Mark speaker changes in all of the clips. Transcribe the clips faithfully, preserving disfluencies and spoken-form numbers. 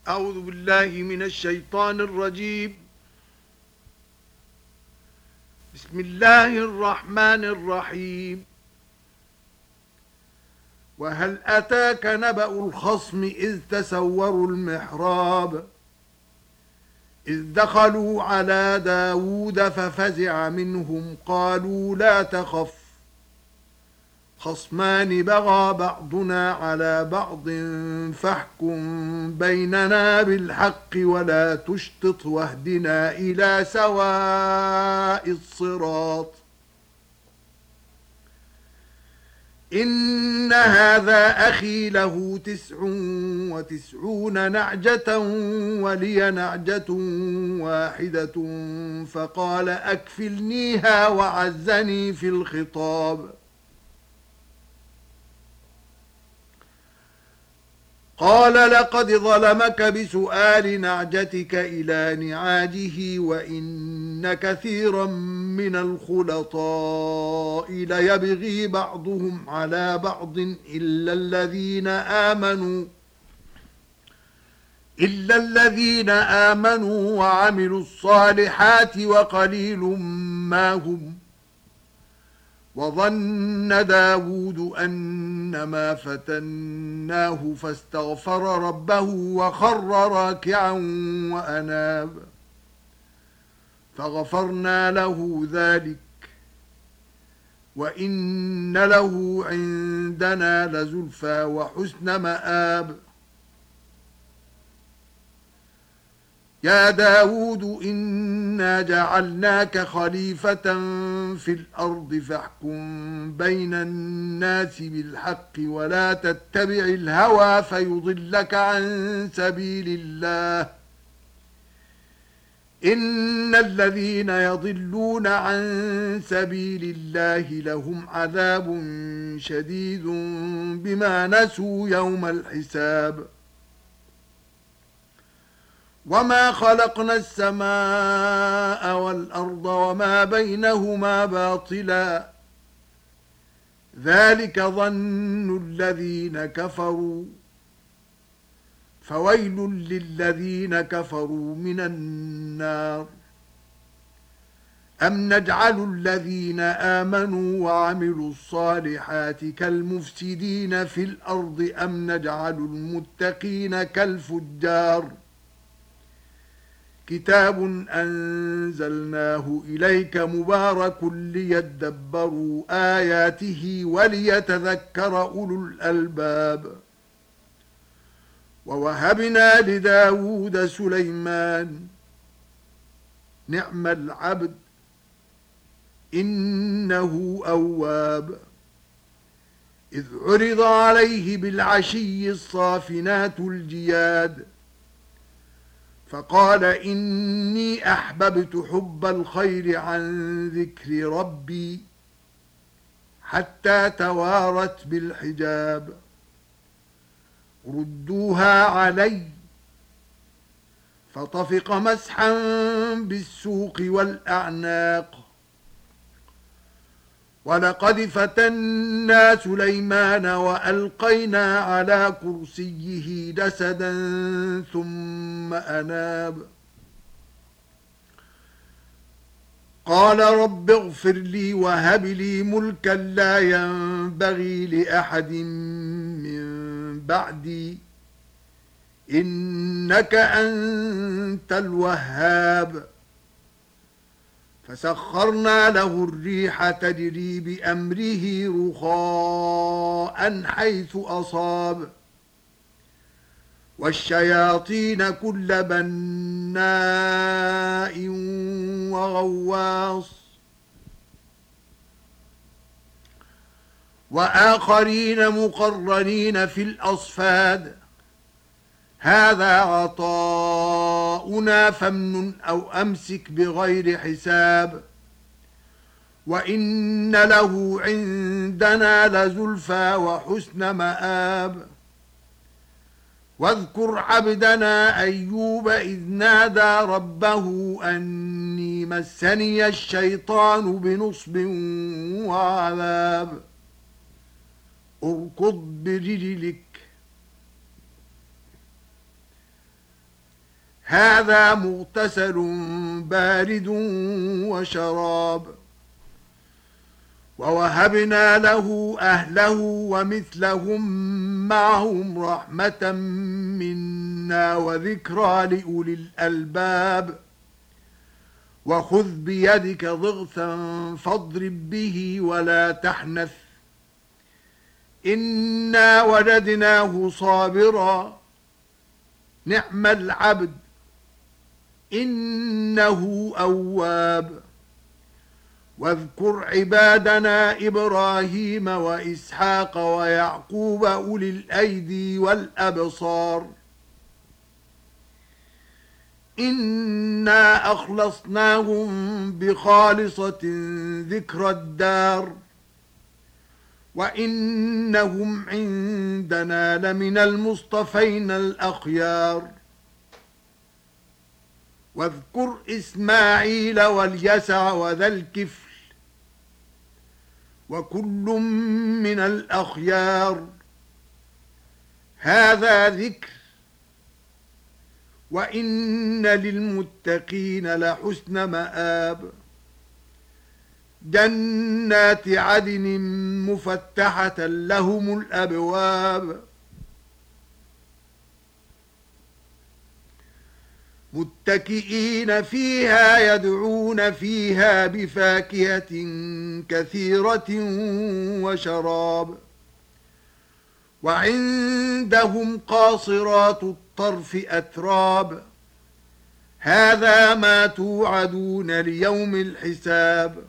Speaker 1: أعوذ بالله من الشيطان الرجيم. بسم الله الرحمن الرحيم. وهل أتاك نبأ الخصم إذ تسوروا المحراب إذ دخلوا على داود ففزع منهم قالوا لا تخف خصمان بغى بعضنا على بعض فاحكم بيننا بالحق ولا تشطط واهدنا إلى سواء الصراط. إن هذا أخي له تسع وتسعون نعجة ولي نعجة واحدة فقال أكفلنيها وعزني في الخطاب. قال لقد ظلمك بسؤال نعجتك إلى نعاجه وإن كثيرا من الخلطاء ليبغي بعضهم على بعض إلا الذين آمنوا إلا الذين آمنوا وعملوا الصالحات وقليل ما هم. وظن داود أنما فتناه فاستغفر ربه وخر راكعا وأناب فغفرنا له ذلك وإن له عندنا لزلفى وحسن مآب. يا داود إنا جعلناك خليفة في الأرض فاحكم بين الناس بالحق ولا تتبع الهوى فيضلك عن سبيل الله. إن الذين يضلون عن سبيل الله لهم عذاب شديد بما نسوا يوم الحساب. وما خلقنا السماء والأرض وما بينهما باطلا ذلك ظن الذين كفروا فويل للذين كفروا من النار. أم نجعل الذين آمنوا وعملوا الصالحات كالمفسدين في الأرض أم نجعل المتقين كالفجار. كتاب أنزلناه إليك مبارك ليدبروا آياته وليتذكر أولو الألباب. ووهبنا لداود سليمان نعم العبد إنه أواب. إذ عرض عليه بالعشي الصافنات الجياد فقال إني أحببت حب الخير عن ذكر ربي حتى توارت بالحجاب. ردوها علي فطفق مسحا بالسوق والأعناق. ولقد فتنا سليمان وألقينا على كرسيه جسدا ثم أناب. قال رب اغفر لي وهب لي ملكا لا ينبغي لأحد من بعدي إنك أنت الوهاب. فسخرنا له الريح تجري بأمره رخاء حيث أصاب والشياطين كل بناء وغواص وآخرين مقرنين في الأصفاد. هذا عطاؤنا فامنن أو أمسك بغير حساب. وإن له عندنا لزلفى وحسن مآب. واذكر عبدنا أيوب إذ نادى ربه أني مسني الشيطان بنصب وعذاب. اركض برجلك هذا مغتسل بارد وشراب. ووهبنا له أهله ومثلهم معهم رحمة منا وذكرى لأولي الألباب. وخذ بيدك ضغثا فاضرب به ولا تحنث إنا وجدناه صابرا نعم العبد إنه أواب. واذكر عبادنا إبراهيم وإسحاق ويعقوب أولي الأيدي والأبصار إنا أخلصناهم بخالصة ذكر الدار وإنهم عندنا لمن المصطفين الأخيار. واذكر إسماعيل واليسع وذا الكفل وكل من الأخيار هذا ذكر وإن للمتقين لحسن مآب. جنات عدن مفتحة لهم الأبواب متكئين فيها يدعون فيها بفاكهة كثيرة وشراب. وعندهم قاصرات الطرف أتراب هذا ما توعدون ليوم الحساب.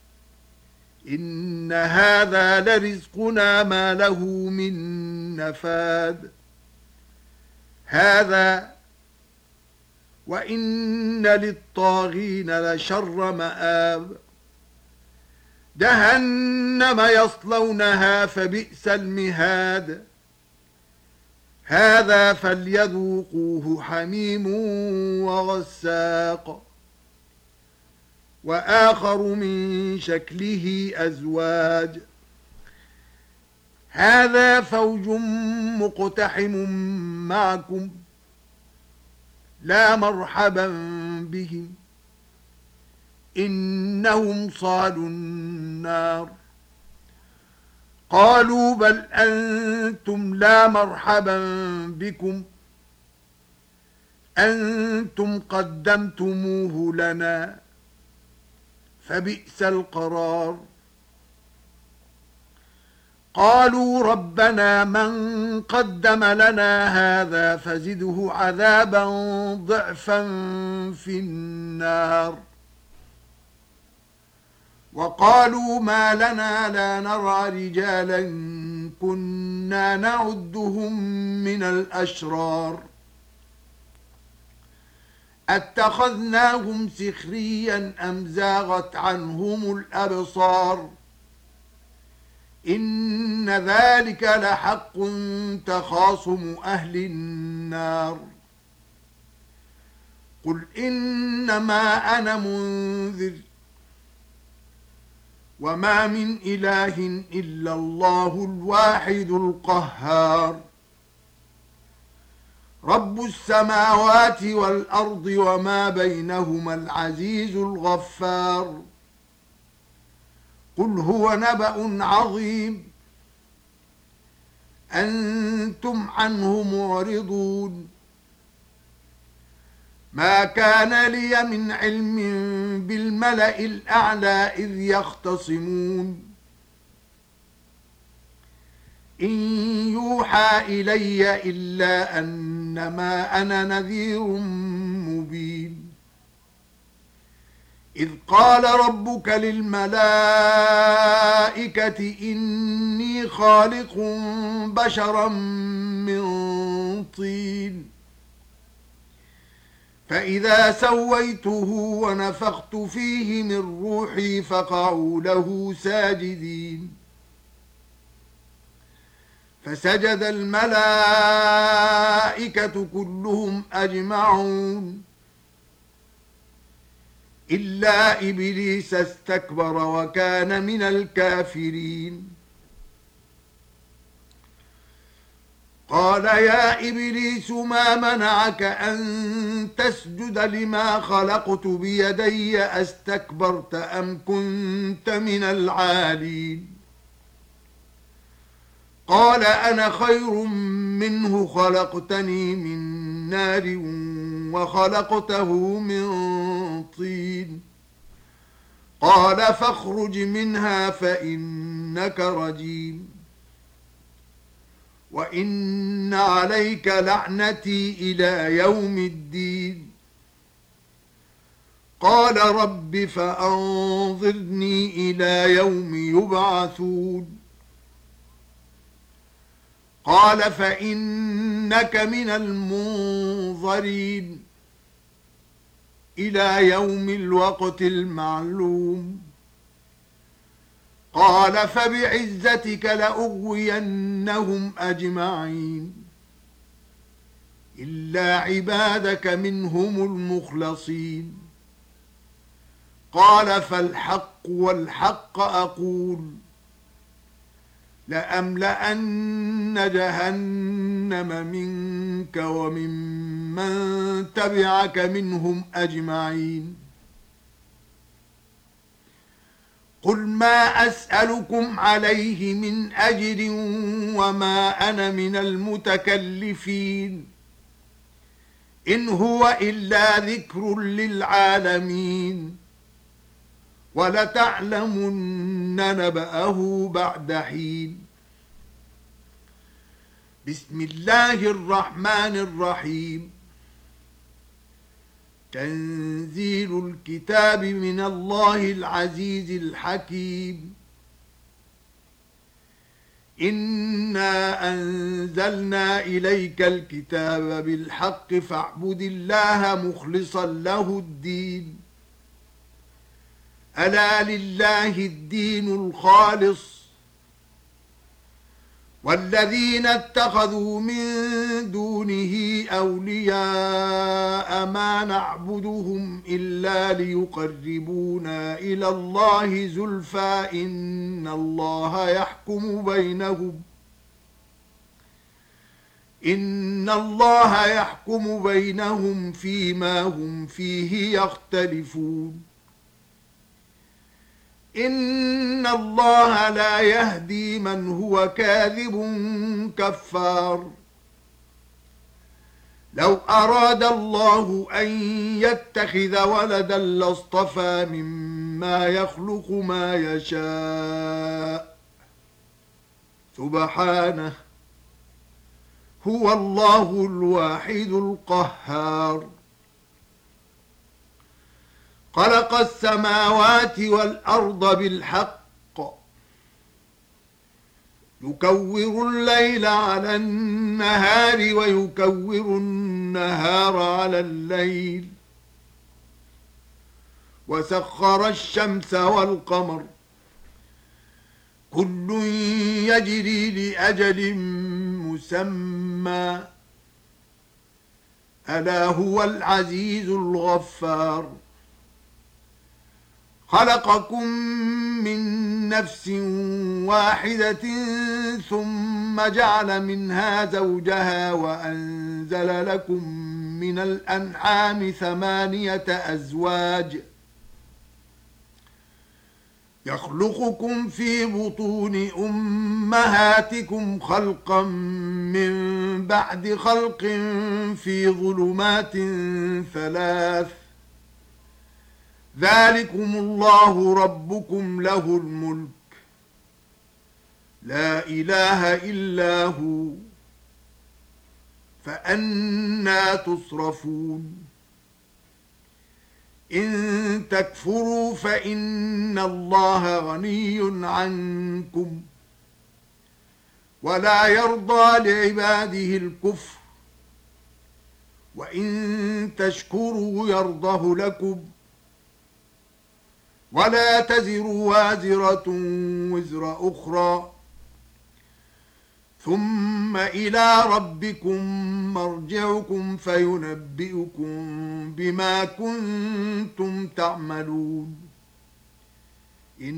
Speaker 1: إن هذا لرزقنا ما له من نفاد. هذا وإن للطاغين لشر مآب. جهنم يصلونها فبئس المهاد. هذا فليذوقوه حميم وغساق وآخر من شكله أزواج. هذا فوج مقتحم معكم لا مرحبا بهم إنهم صالوا النار. قالوا بل أنتم لا مرحبا بكم أنتم قدمتموه لنا فبئس القرار. قالوا ربنا من قدم لنا هذا فزده عذابا ضعفا في النار. وقالوا ما لنا لا نرى رجالا كنا نعدهم من الأشرار أتخذناهم سخريا أم زاغت عنهم الأبصار إن ذلك لحق تخاصم أهل النار. قل إنما أنا منذر وما من إله إلا الله الواحد القهار. رب السماوات والأرض وما بينهما العزيز الغفار. قل هو نبأ عظيم أنتم عنه معرضون. ما كان لي من علم بالملأ الأعلى إذ يختصمون إن يوحى إلي إلا أنما أنا نذير مبين. إذ قال ربك للملائكة إني خالق بشرا من طين فإذا سويته ونفخت فيه من روحي فقعوا له ساجدين. فسجد الملائكة كلهم أجمعون إلا إبليس استكبر وكان من الكافرين. قال يا إبليس ما منعك أن تسجد لما خلقت بيدي أستكبرت أم كنت من العالين قال أنا خير منه خلقتني من نار وخلقته من طين قال فاخرج منها فإنك رجيم وإن عليك لعنتي إلى يوم الدين قال رب فأنظرني إلى يوم يبعثون قال فإنك من المنظرين إلى يوم الوقت المعلوم قال فبعزتك لأغوينهم أجمعين إلا عبادك منهم المخلصين قال فالحق والحق أقول لأملأن جهنم منك وممن تبعك منهم أجمعين قل ما أسألكم عليه من أجر وما أنا من المتكلفين إن هو إلا ذكر للعالمين ولتعلمن نبأه بعد حين بسم الله الرحمن الرحيم تنزيل الكتاب من الله العزيز الحكيم إنا أنزلنا إليك الكتاب بالحق فاعبد الله مخلصا له الدين ألا لله الدين الخالص والذين اتخذوا من دونه أولياء ما نعبدهم إلا ليقربونا إلى الله زلفى إن الله يحكم بينهم إن الله يحكم بينهم فيما هم فيه يختلفون إن الله لا يهدي من هو كاذب كفار لو أراد الله أن يتخذ ولدا لاصطفى مما يخلق ما يشاء سبحانه هو الله الواحد القهار خلق السماوات والأرض بالحق يكور الليل على النهار ويكور النهار على الليل وسخر الشمس والقمر كل يجري لأجل مسمى ألا هو العزيز الغفار خلقكم من نفس واحدة ثم جعل منها زوجها وأنزل لكم من الأنعام ثمانية أزواج يخلقكم في بطون أمهاتكم خلقا من بعد خلق في ظلمات ثلاث ذلكم الله ربكم له الملك لا إله إلا هو فأنى تصرفون إن تكفروا فإن الله غني عنكم ولا يرضى لعباده الكفر وإن تشكروا يرضه لكم ولا تزر وازرة وزر أخرى ثم إلى ربكم مرجعكم فينبئكم بما كنتم تعملون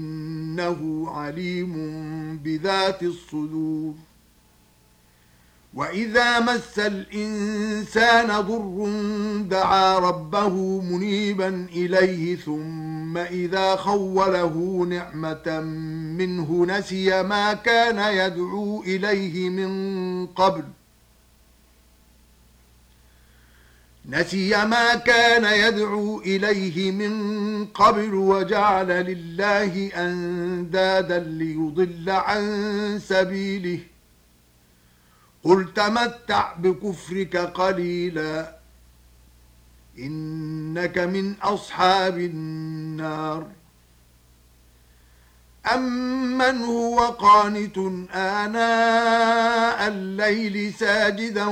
Speaker 1: إنه عليم بذات الصدور وإذا مس الإنسان ضر دعا ربه منيبا إليه ثم إذا خوله نعمة منه نسي ما كان يدعو إليه من قبل نسي ما كان يدعو إليه من قبل وجعل لله أندادا ليضل عن سبيله قل تمتع بكفرك قليلا إنك من أصحاب النار أمن هو قانت آناء الليل ساجدا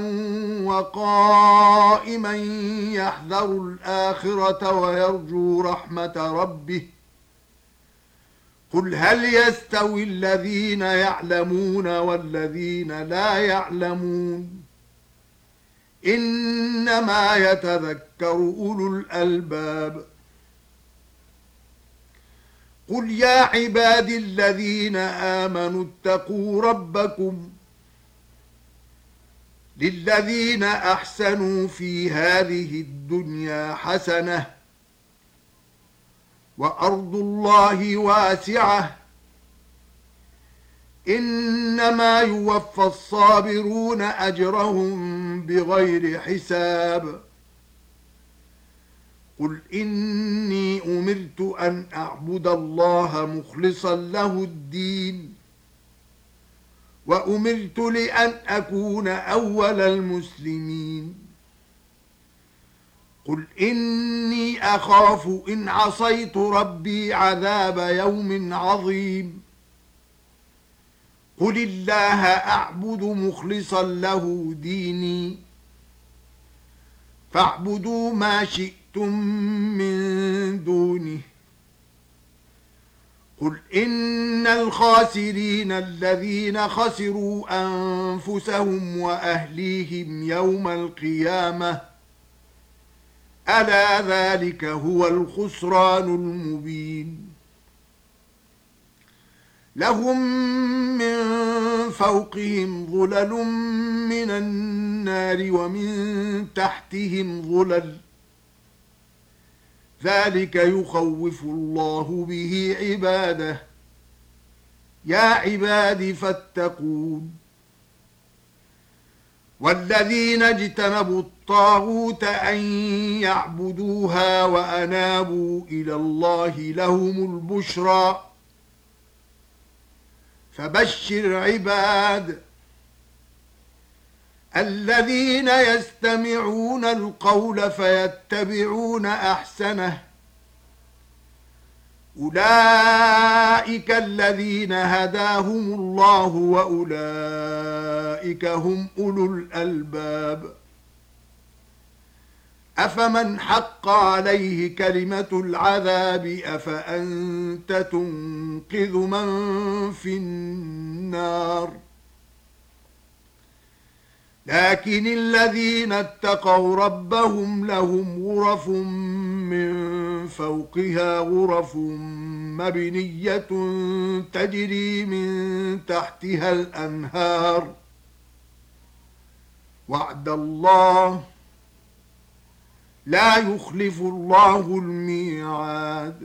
Speaker 1: وقائما يحذر الآخرة ويرجو رحمة ربه قل هل يستوي الذين يعلمون والذين لا يعلمون إنما يتذكر أولو الألباب قل يا عبادي الذين آمنوا اتقوا ربكم للذين أحسنوا في هذه الدنيا حسنة وأرض الله واسعة إنما يوفى الصابرون أجرهم بغير حساب قل إني أمرت أن أعبد الله مخلصا له الدين وأمرت لأن أكون أول المسلمين قل إني أخاف إن عصيت ربي عذاب يوم عظيم قل الله أعبد مخلصا له ديني فاعبدوا ما شئتم من دونه قل إن الخاسرين الذين خسروا أنفسهم وأهليهم يوم القيامة ألا ذلك هو الخسران المبين لهم من فوقهم ظلل من النار ومن تحتهم ظلل ذلك يخوف الله به عباده يا عباد فاتقون والذين اجتنبوا الطاغوت أن يعبدوها وأنابوا إلى الله لهم البشرى فبشر عباد الذين يستمعون القول فيتبعون أحسنه أولئك الذين هداهم الله وأولئك هم أولو الألباب أفمن حق عليه كلمة العذاب أفأنت تنقذ من في النار لكن الذين اتقوا ربهم لهم غرف من فوقها غرف مبنية تجري من تحتها الأنهار وعد الله لا يخلف الله الميعاد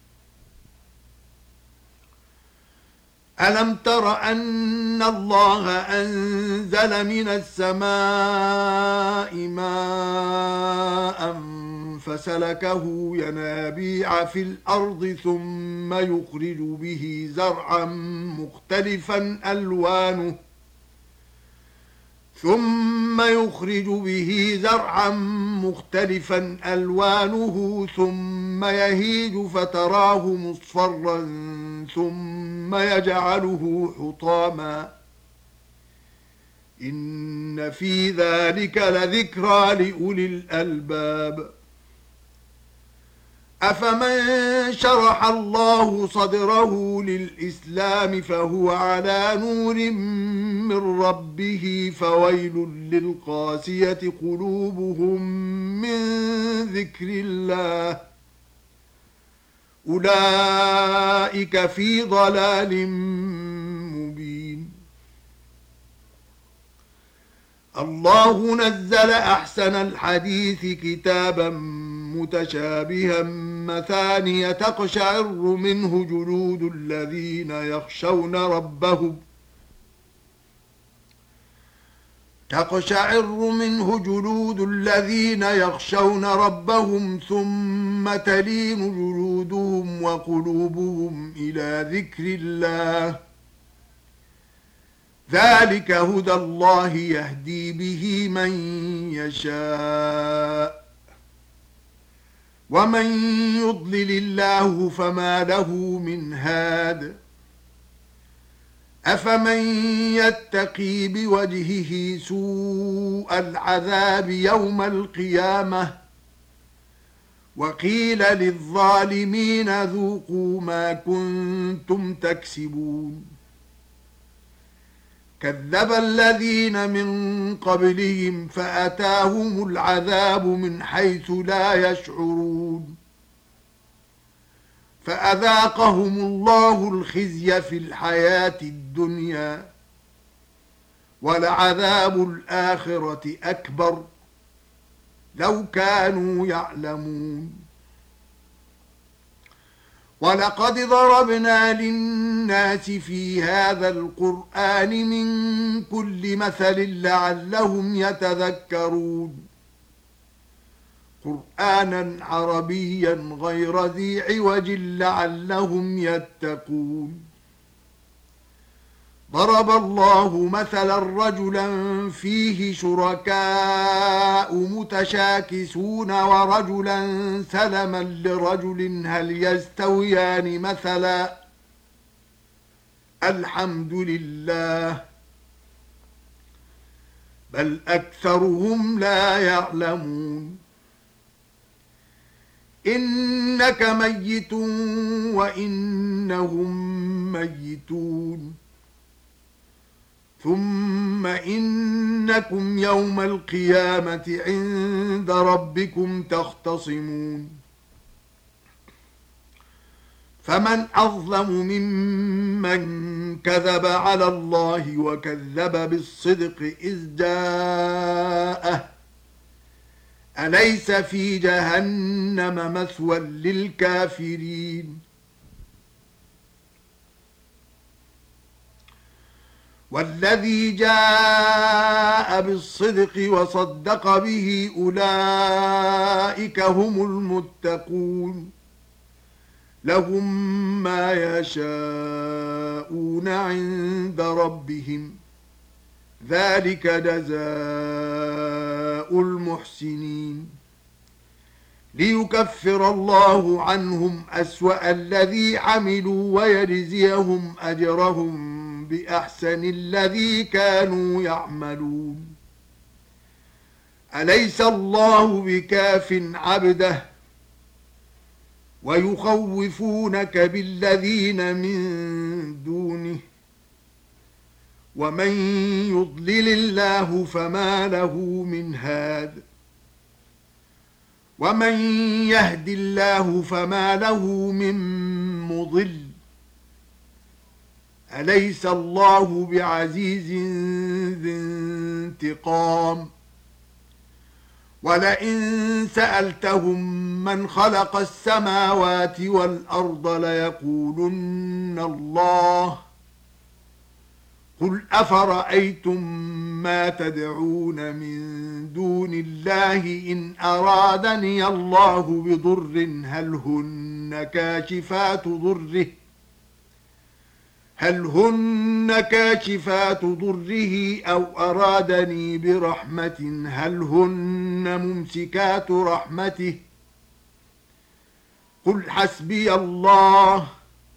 Speaker 1: ألم تر أن الله أنزل من السماء ماء فسلكه ينابيع في الأرض ثم يخرج به زرعا مختلفا ألوانه ثم يخرج به زرعا مختلفا ألوانه ثم يهيج فتراه مصفرا ثم يجعله حطاما إن في ذلك لذكرى لأولي الألباب أفمن شرح الله صدره للإسلام فهو على نور من ربه فويل للقاسية قلوبهم من ذكر الله أولئك في ضلال مبين الله نزل أحسن الحديث كتابا متشابها مثانية تقشعر منه جلود الذين يخشون ربهم تقشعر منه جلود الذين يخشون ربهم ثم تلين جلودهم وقلوبهم إلى ذكر الله ذلك هدى الله يهدي به من يشاء ومن يضلل الله فما له من هاد أفمن يتقي بوجهه سوء العذاب يوم القيامة وقيل للظالمين ذوقوا ما كنتم تكسبون كذب الذين من قبلهم فأتاهم العذاب من حيث لا يشعرون فأذاقهم الله الخزي في الحياة الدنيا ولعذاب الآخرة أكبر لو كانوا يعلمون ولقد ضربنا للناس في هذا القرآن من كل مثل لعلهم يتذكرون قرآنا عربيا غير ذي عوج لعلهم يتقون ضرب الله مثلا رجلا فيه شركاء متشاكسون ورجلا سلما لرجل هل يستويان مثلا الحمد لله بل أكثرهم لا يعلمون إنك ميت وإنهم ميتون ثم إنكم يوم القيامة عند ربكم تختصمون فمن أظلم ممن كذب على الله وكذب بالصدق إذ جاءه أليس في جهنم مثوى للكافرين والذي جاء بالصدق وصدق به أولئك هم المتقون لهم ما يشاءون عند ربهم ذلك جزاء المحسنين ليكفر الله عنهم أسوأ الذي عملوا ويجزيهم أجرهم بأحسن الذي كانوا يعملون أليس الله بكاف عبده ويخوفونك بالذين من دونه ومن يضلل الله فما له من هاد ومن يهد الله فما له من مضل أليس الله بعزيز ذي انتقام ولئن سألتهم من خلق السماوات والأرض ليقولن الله قل أفرأيتم ما تدعون من دون الله إن أرادني الله بضر هل هن كاشفات ضره هل هن كاشفات ضره أو أرادني برحمة هل هن ممسكات رحمته قل حسبي الله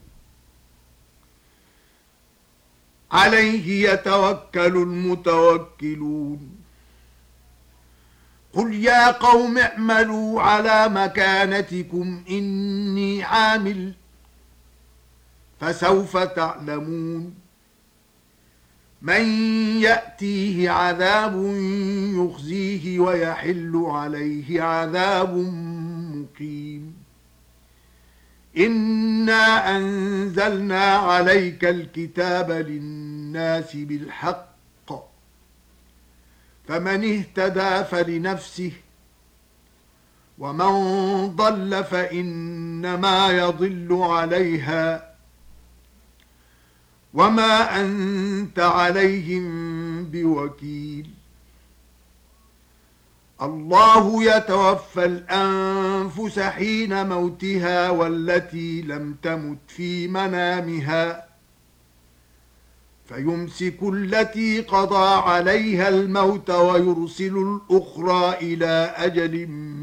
Speaker 1: عليه يتوكل المتوكلون قل يا قوم اعملوا على مكانتكم إني عامل فسوف تعلمون من يأتيه عذاب يخزيه ويحل عليه عذاب مقيم إنا أنزلنا عليك الكتاب للناس بالحق فمن اهتدى فلنفسه ومن ضل فإنما يضل عليها وما أنت عليهم بوكيل. الله يتوفى الأنفس حين موتها والتي لم تمت في منامها فيمسك التي قضى عليها الموت ويرسل الأخرى إلى أجل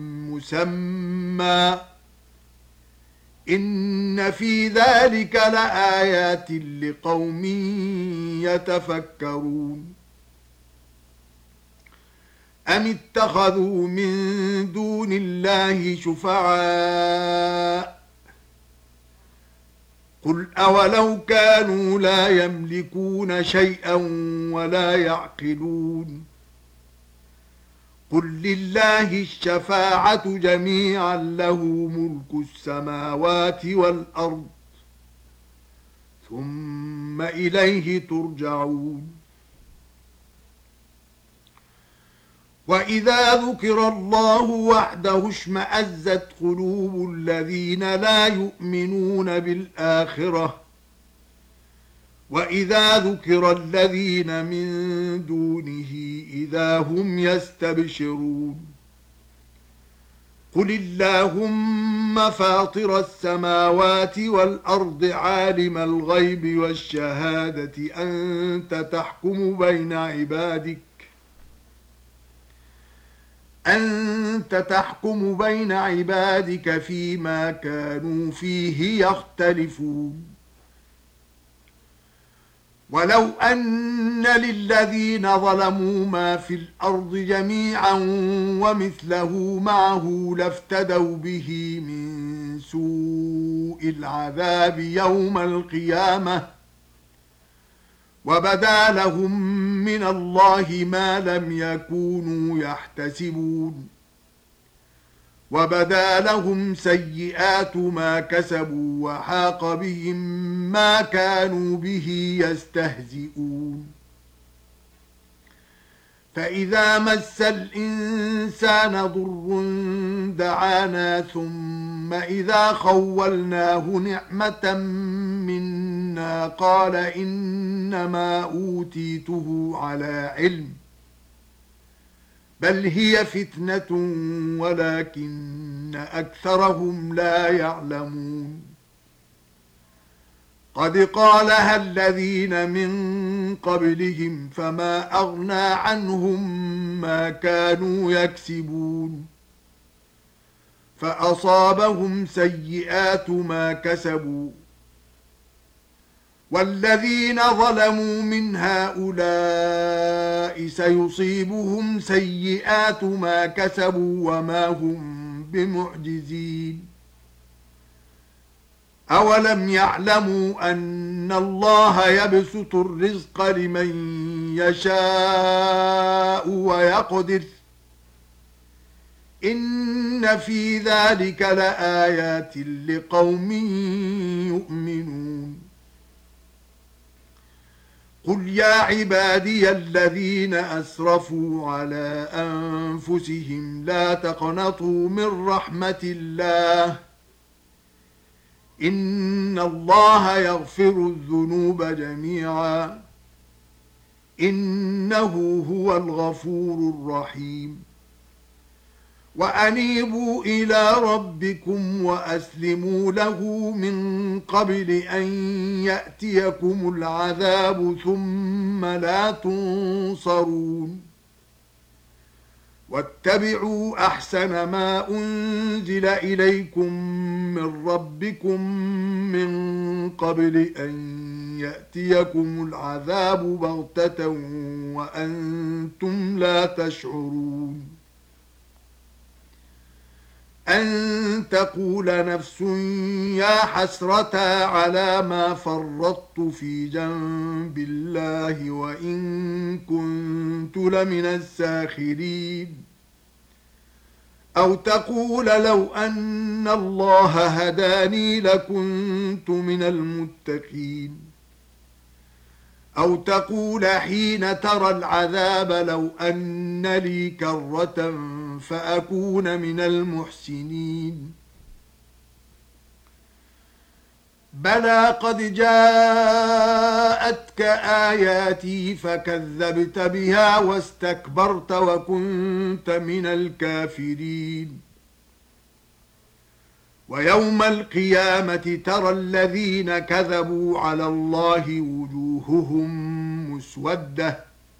Speaker 1: مسمى إن في ذلك لآيات لقوم يتفكرون. أم اتخذوا من دون الله شفعاء قل أولو كانوا لا يملكون شيئا ولا يعقلون قل لله الشفاعة جميعا له ملك السماوات والأرض ثم إليه ترجعون. وإذا ذكر الله وحده اشمأزت قلوب الذين لا يؤمنون بالآخرة وإذا ذكر الذين من دونه إذا هم يستبشرون. قل اللهم فاطر السماوات والأرض عالم الغيب والشهادة أنت تحكم بين عبادك أنت تحكم بين عبادك فيما كانوا فيه يختلفون. ولو أن للذين ظلموا ما في الأرض جميعا ومثله معه لافتدوا به من سوء العذاب يوم القيامة وبدا لهم من الله ما لم يكونوا يحتسبون وبدا لهم سيئات ما كسبوا وحاق بهم ما كانوا به يستهزئون. فإذا مس الإنسان ضر دعانا ثم إذا خولناه نعمة منا قال إنما أوتيته على علم بل هي فتنة ولكن أكثرهم لا يعلمون. قد قالها الذين من قبلهم فما أغنى عنهم ما كانوا يكسبون فأصابهم سيئات ما كسبوا والذين ظلموا من هؤلاء سيصيبهم سيئات ما كسبوا وما هم بمعجزين. أولم يعلموا أن الله يبسط الرزق لمن يشاء ويقدر إن في ذلك لآيات لقوم يؤمنون. قل يا عبادي الذين أسرفوا على أنفسهم لا تقنطوا من رحمة الله إن الله يغفر الذنوب جميعا إنه هو الغفور الرحيم. وأنيبوا إلى ربكم وأسلموا له من قبل أن يأتيكم العذاب ثم لا تنصرون. واتبعوا أحسن ما أنزل إليكم من ربكم من قبل أن يأتيكم العذاب بغتة وأنتم لا تشعرون. أن تقول نفس يا حسرة على ما فرطت في جنب الله وإن كنت لمن الساخرين. أو تقول لو أن الله هداني لكنت من المتقين. أو تقول حين ترى العذاب لو أن لي كرة فأكون من المحسنين بلى قد جاءتك آياتي فكذبت بها واستكبرت وكنت من الكافرين ويوم القيامة ترى الذين كذبوا على الله وجوههم مسودة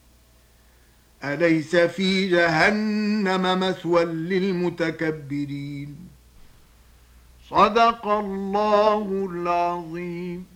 Speaker 1: أليس في جهنم مثوى للمتكبرين صدق الله العظيم.